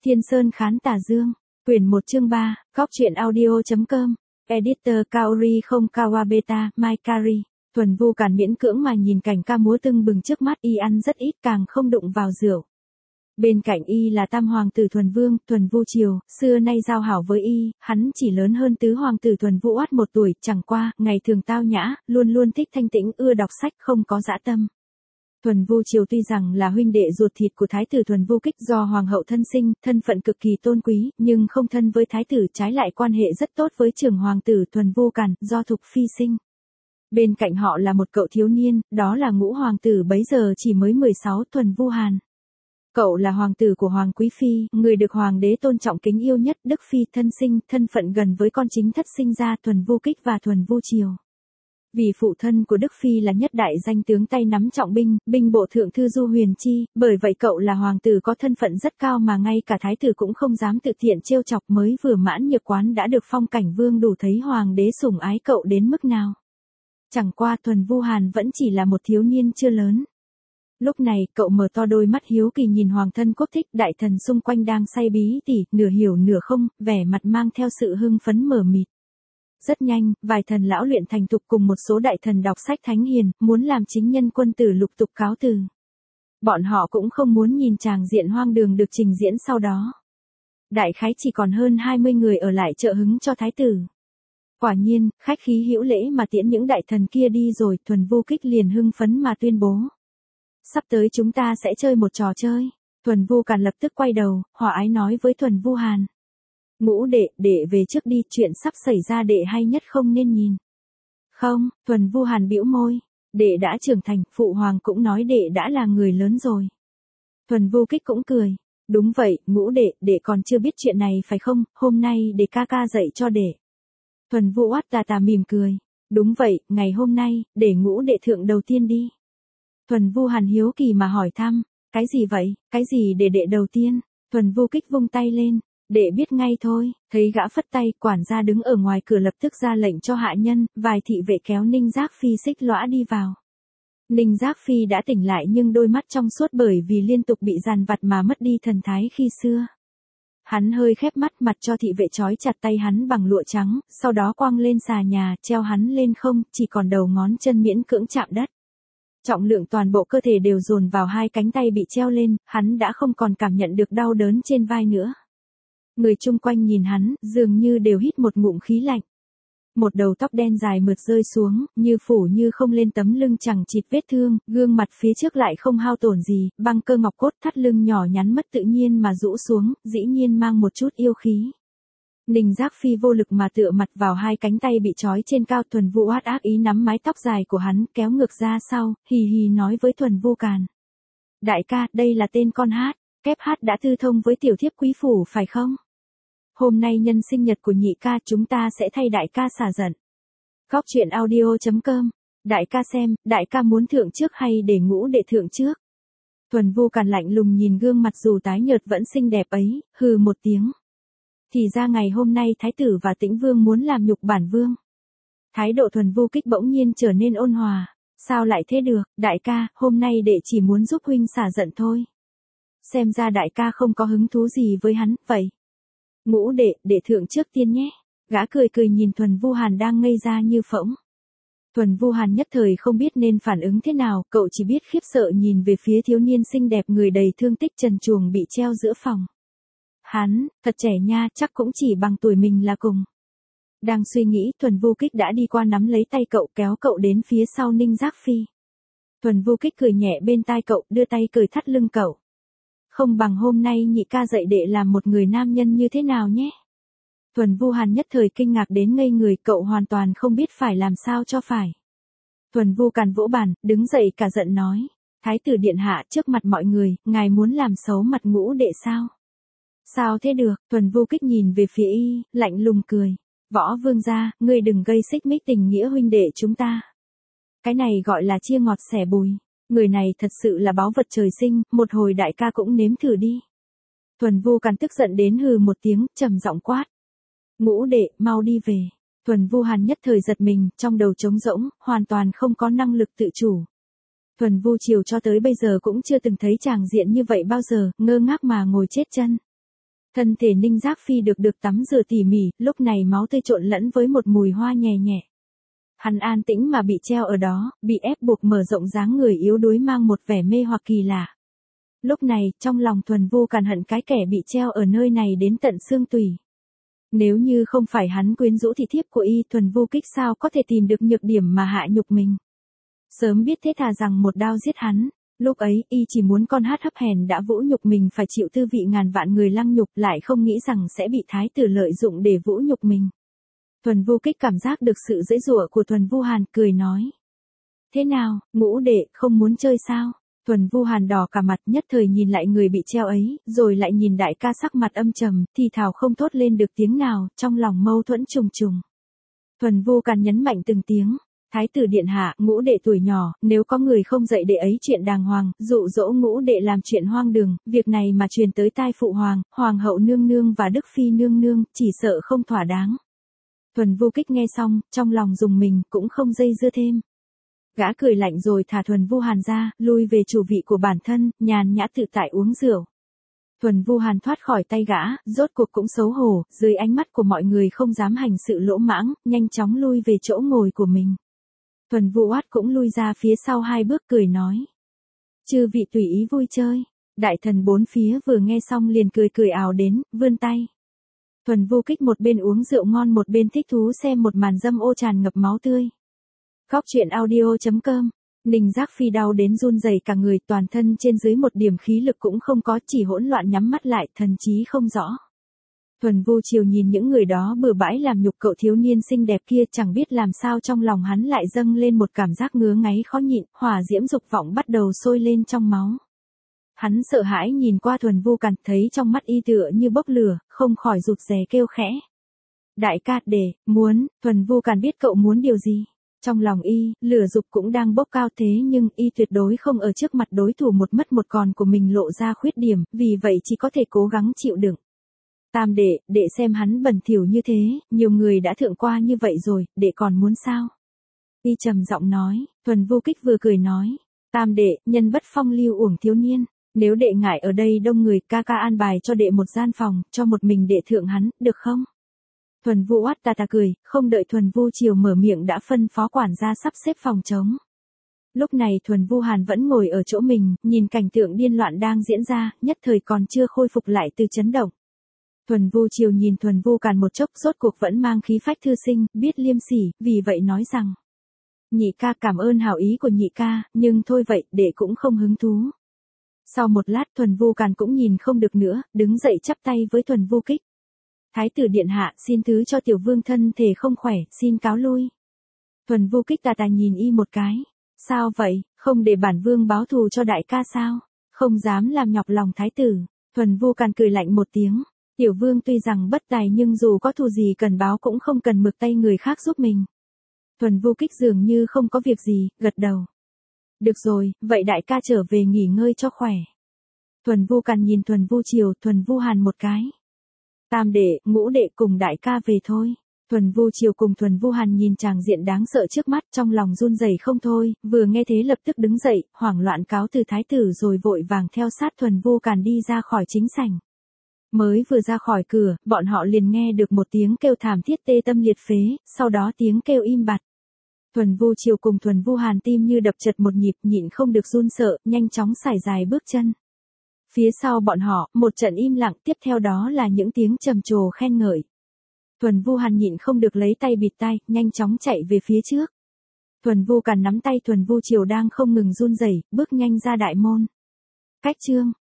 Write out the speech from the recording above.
Thiên Sơn Khán Tà Dương, quyển 1 chương 3, góc truyện audio.com, editor Kaori không Kawabeta, Mai Kari. Thuần Vu Càn miễn cưỡng mà nhìn cảnh ca múa tưng bừng trước mắt, y ăn rất ít, càng không đụng vào rượu. Bên cạnh y là tam hoàng tử Thuần Vương, Thuần Vu Triều, xưa nay giao hảo với y, hắn chỉ lớn hơn tứ hoàng tử Thuần Vũ Oát 1 tuổi, chẳng qua, ngày thường tao nhã, luôn luôn thích thanh tĩnh, ưa đọc sách, không có dã tâm. Thuần Vu Triều tuy rằng là huynh đệ ruột thịt của thái tử Thuần Vu Kích do hoàng hậu thân sinh, thân phận cực kỳ tôn quý, nhưng không thân với thái tử, trái lại quan hệ rất tốt với trưởng hoàng tử Thuần Vu Càn, do Thục Phi sinh. Bên cạnh họ là một cậu thiếu niên, đó là ngũ hoàng tử bấy giờ chỉ mới 16, Thuần Vu Hàn. Cậu là hoàng tử của Hoàng Quý Phi, người được hoàng đế tôn trọng kính yêu nhất, Đức Phi thân sinh, thân phận gần với con chính thất sinh ra Thuần Vu Kích và Thuần Vu Triều. Vì phụ thân của Đức Phi là nhất đại danh tướng tay nắm trọng binh, binh bộ thượng thư Du Huyền Chi, bởi vậy cậu là hoàng tử có thân phận rất cao mà ngay cả thái tử cũng không dám tự tiện trêu chọc, mới vừa mãn nhược quán đã được phong cảnh vương, đủ thấy hoàng đế sủng ái cậu đến mức nào. Chẳng qua Thuần Vu Hàn vẫn chỉ là một thiếu niên chưa lớn. Lúc này, cậu mở to đôi mắt hiếu kỳ nhìn hoàng thân quốc thích, đại thần xung quanh đang say bí tỉ, nửa hiểu nửa không, vẻ mặt mang theo sự hưng phấn mờ mịt. Rất nhanh, vài thần lão luyện thành thục cùng một số đại thần đọc sách thánh hiền, muốn làm chính nhân quân tử lục tục cáo từ. Bọn họ cũng không muốn nhìn tràng diện hoang đường được trình diễn sau đó. Đại khái chỉ còn hơn 20 người ở lại trợ hứng cho thái tử. Quả nhiên, khách khí hữu lễ mà tiễn những đại thần kia đi rồi, Thuần Vu Kích liền hưng phấn mà tuyên bố. Sắp tới chúng ta sẽ chơi một trò chơi. Thuần Vu Càn lập tức quay đầu, hòa ái nói với Thuần Vu Hàn. Ngũ đệ, đệ về trước đi, chuyện sắp xảy ra đệ hay nhất không nên nhìn. Không, Thuần Vu Hàn bĩu môi. Đệ đã trưởng thành, phụ hoàng cũng nói đệ đã là người lớn rồi. Thuần Vu Kích cũng cười. Đúng vậy, ngũ đệ, đệ còn chưa biết chuyện này phải không, hôm nay để ca ca dạy cho đệ. Thuần Vu Oát tà tà mỉm cười. Đúng vậy, ngày hôm nay, để ngũ đệ thượng đầu tiên đi. Thuần Vu Hàn hiếu kỳ mà hỏi thăm. Cái gì vậy, cái gì để đệ đầu tiên? Thuần Vu Kích vung tay lên. Đệ biết ngay thôi, thấy gã phất tay, quản gia đứng ở ngoài cửa lập tức ra lệnh cho hạ nhân, vài thị vệ kéo Ninh Giác Phi xích lõa đi vào. Ninh Giác Phi đã tỉnh lại nhưng đôi mắt trong suốt bởi vì liên tục bị dằn vặt mà mất đi thần thái khi xưa. Hắn hơi khép mắt, mặt cho thị vệ trói chặt tay hắn bằng lụa trắng, sau đó quăng lên xà nhà, treo hắn lên không, chỉ còn đầu ngón chân miễn cưỡng chạm đất. Trọng lượng toàn bộ cơ thể đều dồn vào hai cánh tay bị treo lên, hắn đã không còn cảm nhận được đau đớn trên vai nữa. Người chung quanh nhìn hắn, dường như đều hít một ngụm khí lạnh. Một đầu tóc đen dài mượt rơi xuống, như phủ như không lên tấm lưng chẳng chịt vết thương, gương mặt phía trước lại không hao tổn gì, băng cơ ngọc cốt, thắt lưng nhỏ nhắn mất tự nhiên mà rũ xuống, dĩ nhiên mang một chút yêu khí. Ninh Giác Phi vô lực mà tựa mặt vào hai cánh tay bị trói trên cao. Thuần Vu Oát ác ý nắm mái tóc dài của hắn, kéo ngược ra sau, hì hì nói với Thuần Vu Càn. Đại ca, đây là tên con hát, kép hát đã tư thông với tiểu thiếp quý phủ phải không? Hôm nay nhân sinh nhật của nhị ca, chúng ta sẽ thay đại ca xả giận. Góc truyện audio.com, đại ca xem, đại ca muốn thượng trước hay để ngũ đệ thượng trước? Thuần Vu Càn lạnh lùng nhìn gương mặt dù tái nhợt vẫn xinh đẹp ấy, hừ một tiếng. Thì ra ngày hôm nay thái tử và Tĩnh Vương muốn làm nhục bản vương. Thái độ Thuần Vu Kích bỗng nhiên trở nên ôn hòa. Sao lại thế được, đại ca, hôm nay đệ chỉ muốn giúp huynh xả giận thôi. Xem ra đại ca không có hứng thú gì với hắn, vậy. Ngũ đệ, đệ thượng trước tiên nhé. Gã cười cười nhìn Thuần Vu Hàn đang ngây ra như phỗng. Thuần Vu Hàn nhất thời không biết nên phản ứng thế nào, cậu chỉ biết khiếp sợ nhìn về phía thiếu niên xinh đẹp người đầy thương tích trần truồng bị treo giữa phòng. Hắn, thật trẻ nha, chắc cũng chỉ bằng tuổi mình là cùng. Đang suy nghĩ, Thuần Vu Kích đã đi qua nắm lấy tay cậu, kéo cậu đến phía sau Ninh Giác Phi. Thuần Vu Kích cười nhẹ bên tai cậu, đưa tay cởi thắt lưng cậu. Không bằng hôm nay nhị ca dạy đệ làm một người nam nhân như thế nào nhé. Thuần Vu Hàn nhất thời kinh ngạc đến ngây người, cậu hoàn toàn không biết phải làm sao cho phải. Thuần Vu Càn vỗ bàn, đứng dậy cả giận nói. Thái tử điện hạ, trước mặt mọi người, ngài muốn làm xấu mặt ngũ đệ sao? Sao thế được? Thuần Vu Kích nhìn về phía y, lạnh lùng cười. Võ vương gia, ngươi đừng gây xích mích tình nghĩa huynh đệ chúng ta. Cái này gọi là chia ngọt xẻ bùi. Người này thật sự là báu vật trời sinh, một hồi đại ca cũng nếm thử đi. Thuần Vu Càn tức giận đến hừ một tiếng, trầm giọng quát. Ngũ đệ, mau đi về. Thuần Vu Hàn nhất thời giật mình, trong đầu trống rỗng, hoàn toàn không có năng lực tự chủ. Thuần Vu Triều cho tới bây giờ cũng chưa từng thấy tràng diện như vậy bao giờ, ngơ ngác mà ngồi chết chân. Thân thể Ninh Giác Phi được tắm rửa tỉ mỉ, lúc này máu tươi trộn lẫn với một mùi hoa nhẹ nhẹ. Hắn an tĩnh mà bị treo ở đó, bị ép buộc mở rộng dáng người yếu đuối mang một vẻ mê hoặc kỳ lạ. Lúc này, trong lòng Thuần Vu càn hận cái kẻ bị treo ở nơi này đến tận xương tủy. Nếu như không phải hắn quyến rũ thị thiếp của y, Thuần Vu Kích sao có thể tìm được nhược điểm mà hạ nhục mình. Sớm biết thế thà rằng một đao giết hắn. Lúc ấy, y chỉ muốn con hát hấp hèn đã vũ nhục mình phải chịu tư vị ngàn vạn người lăng nhục, lại không nghĩ rằng sẽ bị thái tử lợi dụng để vũ nhục mình. Thuần Vu Kích cảm giác được sự dễ dụa của Thuần Vu Hàn, cười nói. Thế nào, Ngũ đệ, không muốn chơi sao? Thuần Vu Hàn đỏ cả mặt, nhất thời nhìn lại người bị treo ấy, rồi lại nhìn đại ca sắc mặt âm trầm, thì thào không thốt lên được tiếng nào, trong lòng mâu thuẫn trùng trùng. Thuần Vu Càn nhấn mạnh từng tiếng. Thái tử điện hạ, Ngũ đệ tuổi nhỏ, nếu có người không dạy đệ ấy chuyện đàng hoàng, dụ dỗ Ngũ đệ làm chuyện hoang đường, việc này mà truyền tới tai phụ hoàng, hoàng hậu nương nương và đức phi nương nương, chỉ sợ không thỏa đáng. Thuần Vu Kích nghe xong, trong lòng rùng mình, cũng không dây dưa thêm. Gã cười lạnh rồi thả Thuần Vu Hàn ra, lui về chủ vị của bản thân, nhàn nhã tự tại uống rượu. Thuần Vu Hàn thoát khỏi tay gã, rốt cuộc cũng xấu hổ, dưới ánh mắt của mọi người không dám hành sự lỗ mãng, nhanh chóng lui về chỗ ngồi của mình. Thuần Vu Oát cũng lui ra phía sau 2 bước, cười nói. Chư vị tùy ý vui chơi. Đại thần 4 phía vừa nghe xong liền cười ào đến, vươn tay. Thuần Vu Kích một bên uống rượu ngon một bên thích thú xem một màn dâm ô tràn ngập máu tươi. Góc truyện audio.com. Ninh Giác Phi đau đến run rẩy cả người, toàn thân trên dưới một điểm khí lực cũng không có, chỉ hỗn loạn nhắm mắt lại, thần trí không rõ. Thuần Vu Chiều nhìn những người đó bừa bãi làm nhục cậu thiếu niên xinh đẹp kia, chẳng biết làm sao trong lòng hắn lại dâng lên một cảm giác ngứa ngáy khó nhịn, hỏa diễm dục vọng bắt đầu sôi lên trong máu. Hắn sợ hãi nhìn qua Thuần Vu Càn, thấy trong mắt y tựa như bốc lửa, không khỏi rụt rè kêu khẽ. Đại ca, Thuần Vu Càn biết cậu muốn điều gì. Trong lòng y, lửa dục cũng đang bốc cao, thế nhưng y tuyệt đối không ở trước mặt đối thủ một mất một còn của mình lộ ra khuyết điểm, vì vậy chỉ có thể cố gắng chịu đựng. Tam đệ xem hắn bẩn thỉu như thế, nhiều người đã thượng qua như vậy rồi, đệ còn muốn sao? Y trầm giọng nói. Thuần Vu Kích vừa cười nói. Tam đệ, nhân bất phong lưu uổng thiếu niên. Nếu đệ ngại ở đây đông người, ca an bài cho đệ một gian phòng, cho một mình đệ thượng hắn, được không? Thuần Vu Oát ta cười, không đợi Thuần Vu Chiều mở miệng đã phân phó quản gia sắp xếp phòng trống. Lúc này Thuần Vu Hàn vẫn ngồi ở chỗ mình, nhìn cảnh tượng điên loạn đang diễn ra, nhất thời còn chưa khôi phục lại từ chấn động. Thuần Vu Chiều nhìn Thuần Vu Càn một chốc, rốt cuộc vẫn mang khí phách thư sinh, biết liêm sỉ, vì vậy nói rằng. Nhị ca, cảm ơn hảo ý của nhị ca, nhưng thôi vậy, đệ cũng không hứng thú. Sau một lát Thuần Vu Càn cũng nhìn không được nữa, đứng dậy chắp tay với Thuần Vu Kích. Thái tử điện hạ, xin thứ cho tiểu vương thân thể không khỏe, xin cáo lui. Thuần Vu Kích tà nhìn y một cái. Sao vậy, không để bản vương báo thù cho đại ca sao? Không dám làm nhọc lòng thái tử. Thuần Vu Càn cười lạnh một tiếng. Tiểu vương tuy rằng bất tài nhưng dù có thù gì cần báo cũng không cần mực tay người khác giúp mình. Thuần Vu Kích dường như không có việc gì, gật đầu. Được rồi, vậy đại ca trở về nghỉ ngơi cho khỏe. Thuần Vu Càn nhìn Thuần Vu Chiều, Thuần Vu Hàn một cái. Tam đệ, Ngũ đệ cùng đại ca về thôi. Thuần Vu Chiều cùng Thuần Vu Hàn nhìn tràng diện đáng sợ trước mắt, trong lòng run rẩy không thôi, vừa nghe thế lập tức đứng dậy, hoảng loạn cáo từ thái tử rồi vội vàng theo sát Thuần Vu Càn đi ra khỏi chính sảnh. Mới vừa ra khỏi cửa, bọn họ liền nghe được một tiếng kêu thảm thiết tê tâm liệt phế, sau đó tiếng kêu im bặt. Thuần Vu Chiều cùng Thuần Vu Hàn tim như đập chật một nhịp, nhịn không được run sợ, nhanh chóng sải dài bước chân. Phía sau bọn họ, một trận im lặng, tiếp theo đó là những tiếng trầm trồ khen ngợi. Thuần Vu Hàn nhịn không được lấy tay bịt tai, nhanh chóng chạy về phía trước. Thuần Vu Càn nắm tay Thuần Vu Chiều đang không ngừng run rẩy, bước nhanh ra đại môn. Cách chương